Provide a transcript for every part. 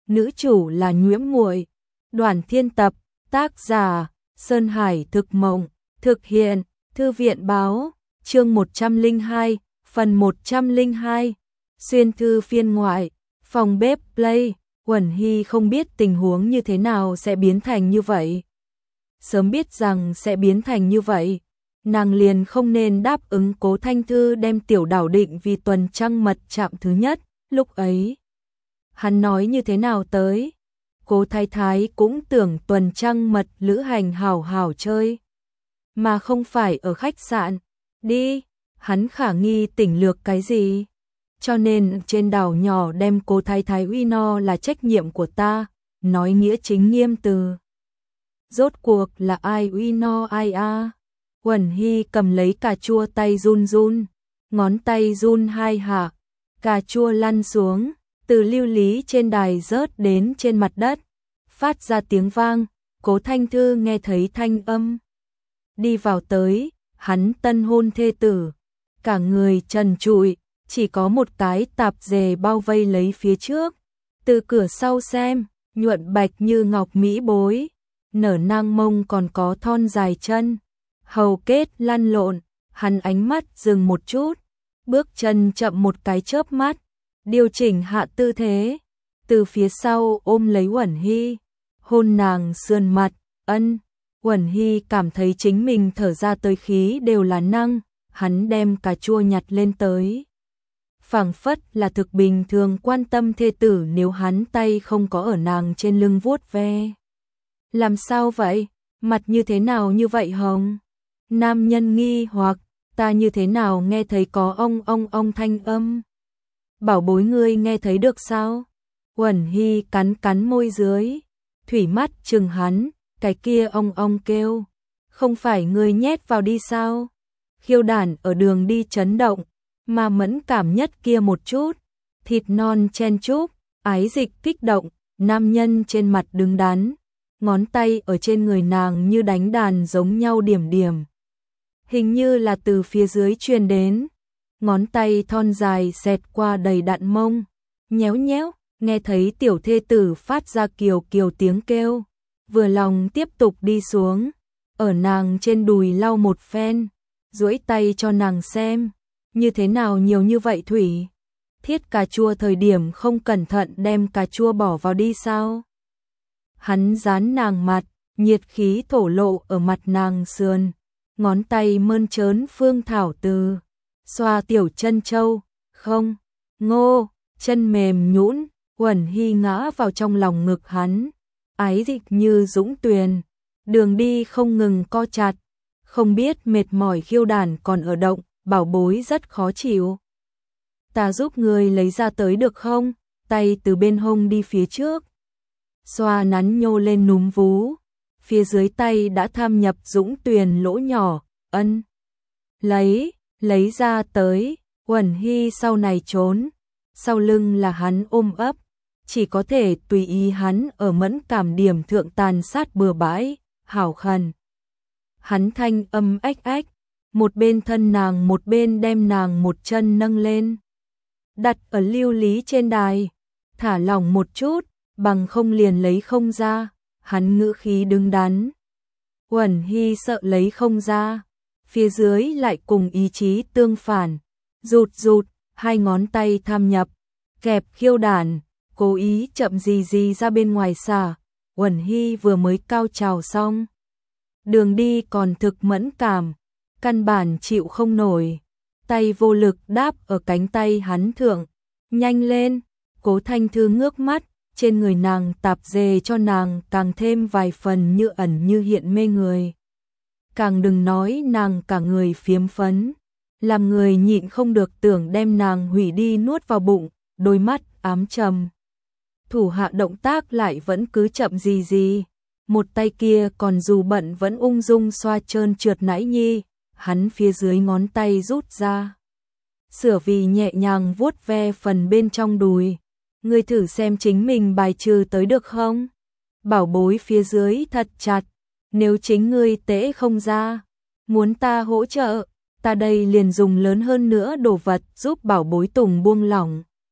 nữ chủ là Nhiễm Muội. Đoàn Thiên Tập, tác giả Sơn Hải Thực Mộng, thực hiện Thư viện Báo, chương 102, phần 102. Xuyên thư phiên ngoại, phòng bếp Play. Uẩn Hy không biết tình huống như thế nào sẽ biến thành như vậy. Sớm biết rằng sẽ biến thành như vậy, nàng liền không nên đáp ứng Cố Thanh Thư đem Tiểu Đảo định vì tuần trăng mật chạm thứ nhất. Lúc ấy, hắn nói như thế nào tới? Cố Thái Thái cũng tưởng tuần trăng mật lữ hành hảo hảo chơi, mà không phải ở khách sạn. Đi, hắn khả nghi tỉnh lược cái gì? Cho nên trên đảo nhỏ đem Cố Thái Thái uy no là trách nhiệm của ta, nói nghĩa chính nghiêm từ. Rốt cuộc là ai uy no ai a? Uẩn Hy cầm lấy cà chua tay run run, ngón tay run hai hạ, cà chua lăn xuống, từ lưu lý trên đài rớt đến trên mặt đất, phát ra tiếng vang. Cố Thanh Thư nghe thấy thanh âm, đi vào tới, hắn tân hôn thê tử, cả người trần trụi, chỉ có một cái tạp dề bao vây lấy phía trước. Từ cửa sau xem, nhuận bạch như ngọc mỹ bối, nở nang mông còn có thon dài chân, hầu kết lăn lộn. Hắn ánh mắt dừng một chút, bước chân chậm một cái chớp mắt, điều chỉnh hạ tư thế, từ phía sau ôm lấy Uẩn Hy, hôn nàng sườn mặt. Ân. Uẩn Hy cảm thấy chính mình thở ra tới khí đều là năng. Hắn đem cà chua nhặt lên tới, phảng phất là thực bình thường quan tâm thê tử, nếu hắn tay không có ở nàng trên lưng vuốt ve. Làm sao vậy? Mặt như thế nào như vậy hồng? Nam nhân nghi hoặc, ta như thế nào nghe thấy có ong thanh âm? Bảo bối ngươi nghe thấy được sao? Uẩn Hy cắn cắn môi dưới, thủy mắt chừng hắn, cái kia ong kêu, không phải ngươi nhét vào đi sao? Khiêu đản ở đường đi chấn động, mà mẫn cảm nhất kia một chút, thịt non chen chúc, ái dịch kích động, nam nhân trên mặt đứng đắn, ngón tay ở trên người nàng như đánh đàn giống nhau điểm điểm. Hình như là từ phía dưới truyền đến, ngón tay thon dài xẹt qua đầy đặn mông, nhéo nhéo, nghe thấy tiểu thê tử phát ra kiều kiều tiếng kêu, vừa lòng tiếp tục đi xuống, ở nàng trên đùi lau một phen, duỗi tay cho nàng xem, như thế nào nhiều như vậy thủy? Thiết cà chua thời điểm không cẩn thận đem cà chua bỏ vào đi sao? Hắn dán nàng mặt, nhiệt khí thổ lộ ở mặt nàng sườn, ngón tay mơn trớn phương thảo từ, xoa tiểu chân châu, không, ngô, chân mềm nhũn. Uẩn Hy ngã vào trong lòng ngực hắn, ái dịch như dũng tuyền, đường đi không ngừng co chặt, không biết mệt mỏi khiêu đản còn ở động, bảo bối rất khó chịu. Ta giúp người lấy ra tới được không? Tay từ bên hông đi phía trước, xoa nắn nhô lên núm vú, phía dưới tay đã tham nhập dũng tuyền lỗ nhỏ. Ân. Lấy ra tới. Uẩn Hy sau này trốn, sau lưng là hắn ôm ấp, chỉ có thể tùy ý hắn ở mẫn cảm điểm thượng tàn sát bừa bãi, hảo khẩn. Hắn thanh âm ách ách, một bên thân nàng một bên đem nàng một chân nâng lên, đặt ở lưu lý trên đài, thả lỏng một chút, bằng không liền lấy không ra. Hắn ngữ khí đứng đắn. Uẩn Hy sợ lấy không ra, phía dưới lại cùng ý chí tương phản, rụt, hai ngón tay tham nhập, kẹp khiêu đản, cố ý chậm gì ra bên ngoài xả. Uẩn Hy vừa mới cao trào xong, đường đi còn thực mẫn cảm, căn bản chịu không nổi, tay vô lực đáp ở cánh tay hắn thượng. Nhanh lên. Cố Thanh Thư ngước mắt, trên người nàng tạp dề cho nàng càng thêm vài phần như ẩn như hiện mê người. Càng đừng nói nàng cả người phiếm phấn, làm người nhịn không được tưởng đem nàng hủy đi nuốt vào bụng, đôi mắt ám trầm. Thủ hạ động tác lại vẫn cứ chậm gì, một tay kia còn dù bận vẫn ung dung xoa trơn trượt nãi nhi, hắn phía dưới ngón tay rút ra, sửa vì nhẹ nhàng vuốt ve phần bên trong đùi. Ngươi thử xem chính mình bài trừ tới được không? Bảo bối phía dưới thật chặt, nếu chính ngươi tễ không ra, muốn ta hỗ trợ, ta đây liền dùng lớn hơn nữa đồ vật giúp bảo bối tùng buông lỏng.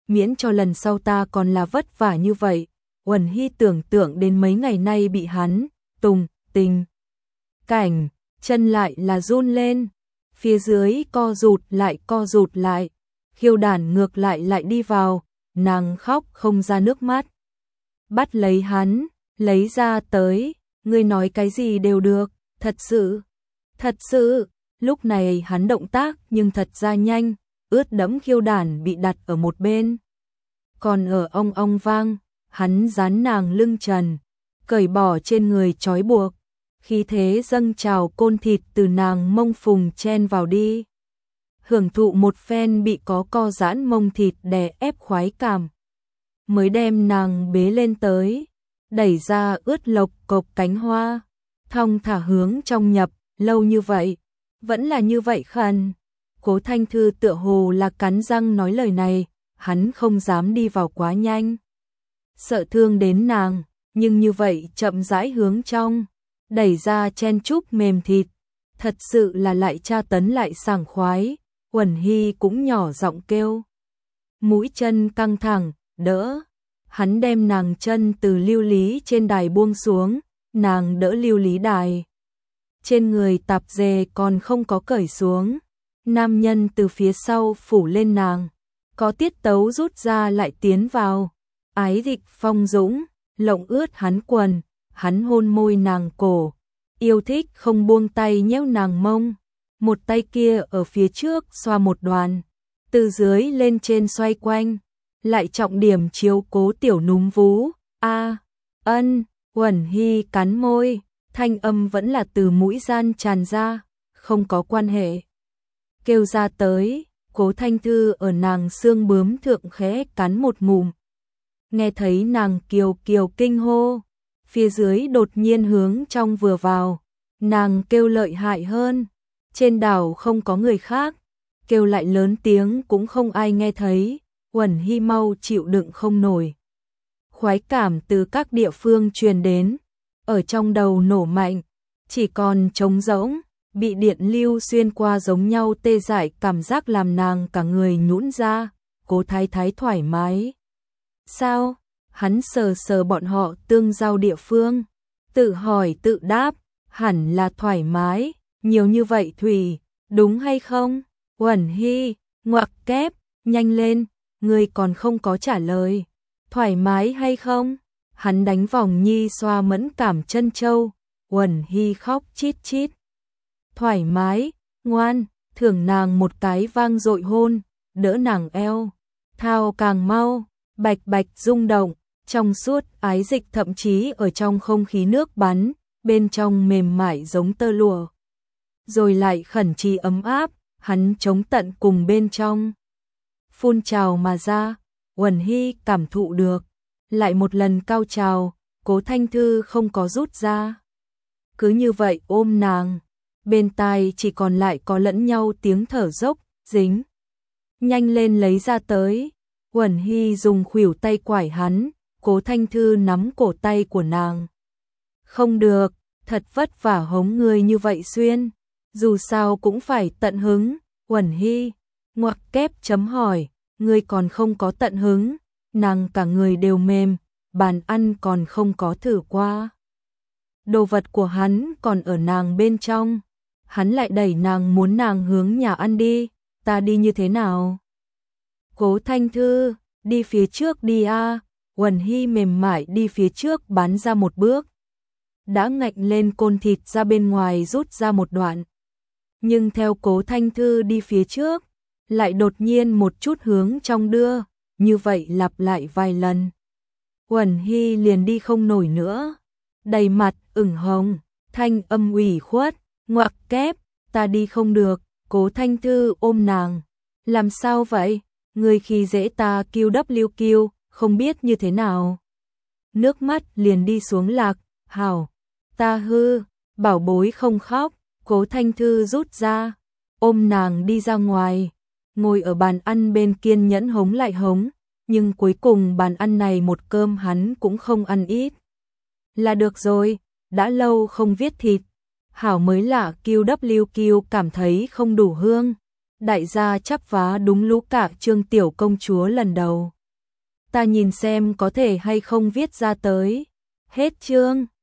miễn cho lần sau ta còn là vất vả như vậy. Uẩn Hy tưởng tượng đến mấy ngày nay bị hắn tùng tình cảnh, chân lại là run lên, phía dưới co rụt lại, Khiêu Đản ngược lại đi vào, nàng khóc không ra nước mắt. Bắt lấy hắn, lấy ra tới, ngươi nói cái gì đều được, thật sự, lúc này hắn động tác nhưng thật ra nhanh, ướt đẫm Khiêu Đản bị đặt ở một bên. Còn ở ong vang, hắn dán nàng lưng trần, cởi bỏ trên người trói buộc, khí thế dâng trào côn thịt từ nàng mông phùng chen vào đi. Hưởng thụ một phen bị có co giãn mông thịt đè ép khoái cảm. Mới đem nàng bế lên tới, đẩy ra ướt lộc cộc cánh hoa, thong thả hướng trong nhập, lâu như vậy, vẫn là như vậy khẩn. Cố Thanh Thư tựa hồ là cắn răng nói lời này, hắn không dám đi vào quá nhanh, sợ thương đến nàng, nhưng như vậy chậm rãi hướng trong, đẩy ra chen chúc mềm thịt, thật sự là lại tra tấn lại sảng khoái. Uẩn Hy cũng nhỏ giọng kêu, mũi chân căng thẳng, đỡ. Hắn đem nàng chân từ lưu lý trên đài buông xuống, nàng đỡ lưu lý đài. Trên người tạp dề còn không có cởi xuống, nam nhân từ phía sau phủ lên nàng, có tiết tấu rút ra lại tiến vào, ái dịch phong dũng, lộng ướt hắn quần, hắn hôn môi nàng cổ, yêu thích không buông tay nhéo nàng mông, một tay kia ở phía trước xoa một đoàn, từ dưới lên trên xoay quanh, lại trọng điểm chiếu cố tiểu núm vú. Uẩn Hy cắn môi, thanh âm vẫn là từ mũi gian tràn ra, không có quan hệ. Kêu ra tới, Cố Thanh Thư ở nàng xương bướm thượng khẽ cắn một ngụm. Nghe thấy nàng kiều kinh hô, phía dưới đột nhiên hướng trong vừa vào, nàng kêu lợi hại hơn, trên đảo không có người khác, kêu lại lớn tiếng cũng không ai nghe thấy. Uẩn Hy mau chịu đựng không nổi. Khoái cảm từ các địa phương truyền đến, ở trong đầu nổ mạnh, chỉ còn trống rỗng, bị điện lưu xuyên qua giống nhau tê dại cảm giác làm nàng cả người nhũn ra. Cố Thái Thái thoải mái. Sao? Hắn sờ bọn họ tương giao địa phương, tự hỏi tự đáp, hẳn là thoải mái, nhiều như vậy thủy, đúng hay không? Uẩn Hy, ngoặc kép, nhanh lên. Ngươi còn không có trả lời, thoải mái hay không? Hắn đánh vòng nhi xoa mẫn cảm chân châu, Uẩn Hy khóc chít chít. Thoải mái, ngoan, thưởng nàng một cái vang dội hôn, đỡ nàng eo, thao càng mau, bạch bạch rung động, trong suốt ái dịch thậm chí ở trong không khí nước bắn, bên trong mềm mại giống tơ lụa. Rồi lại khẩn trì ấm áp, hắn chống tận cùng bên trong. Phun trào mà ra, Uẩn Hy cảm thụ được, lại một lần cao trào, Cố Thanh Thư không có rút ra. Cứ như vậy ôm nàng, bên tai chỉ còn lại có lẫn nhau tiếng thở dốc, dính. Nhanh lên lấy ra tới, Uẩn Hy dùng khuỷu tay quải hắn, Cố Thanh Thư nắm cổ tay của nàng. Không được, thật vất vả hống người như vậy xuyên, dù sao cũng phải tận hứng. Uẩn Hy ngoặc kép chấm hỏi, ngươi còn không có tận hứng, nàng cả người đều mềm, bàn ăn còn không có thử qua. Đồ vật của hắn còn ở nàng bên trong, hắn lại đẩy nàng muốn nàng hướng nhà ăn đi, ta đi như thế nào? Cố Thanh Thư, đi phía trước đi a. Uẩn Hy mềm mại đi phía trước bắn ra một bước, đã ngạnh lên côn thịt ra bên ngoài rút ra một đoạn. Nhưng theo Cố Thanh Thư đi phía trước, lại đột nhiên một chút hướng trong đưa, như vậy lặp lại vài lần. Uẩn Hy liền đi không nổi nữa, đầy mặt ửng hồng, thanh âm ủy khuất, ngoặc kép, ta đi không được. Cố Thanh Thư ôm nàng, làm sao vậy? Người khi dễ ta QWQ, không biết như thế nào. Nước mắt liền đi xuống lạc, hảo, ta hư, bảo bối không khóc. Cố Thanh Thư rút ra, ôm nàng đi ra ngoài, ngồi ở bàn ăn bên kiên nhẫn hống lại hống, nhưng cuối cùng bàn ăn này một cơm hắn cũng không ăn ít. Là được rồi, đã lâu không viết thịt, hảo mới lạ. QWQ cảm thấy không đủ hương, đại gia chắp vá đúng lũ cả Trương tiểu công chúa lần đầu. ta nhìn xem có thể hay không viết ra tới. Hết chương.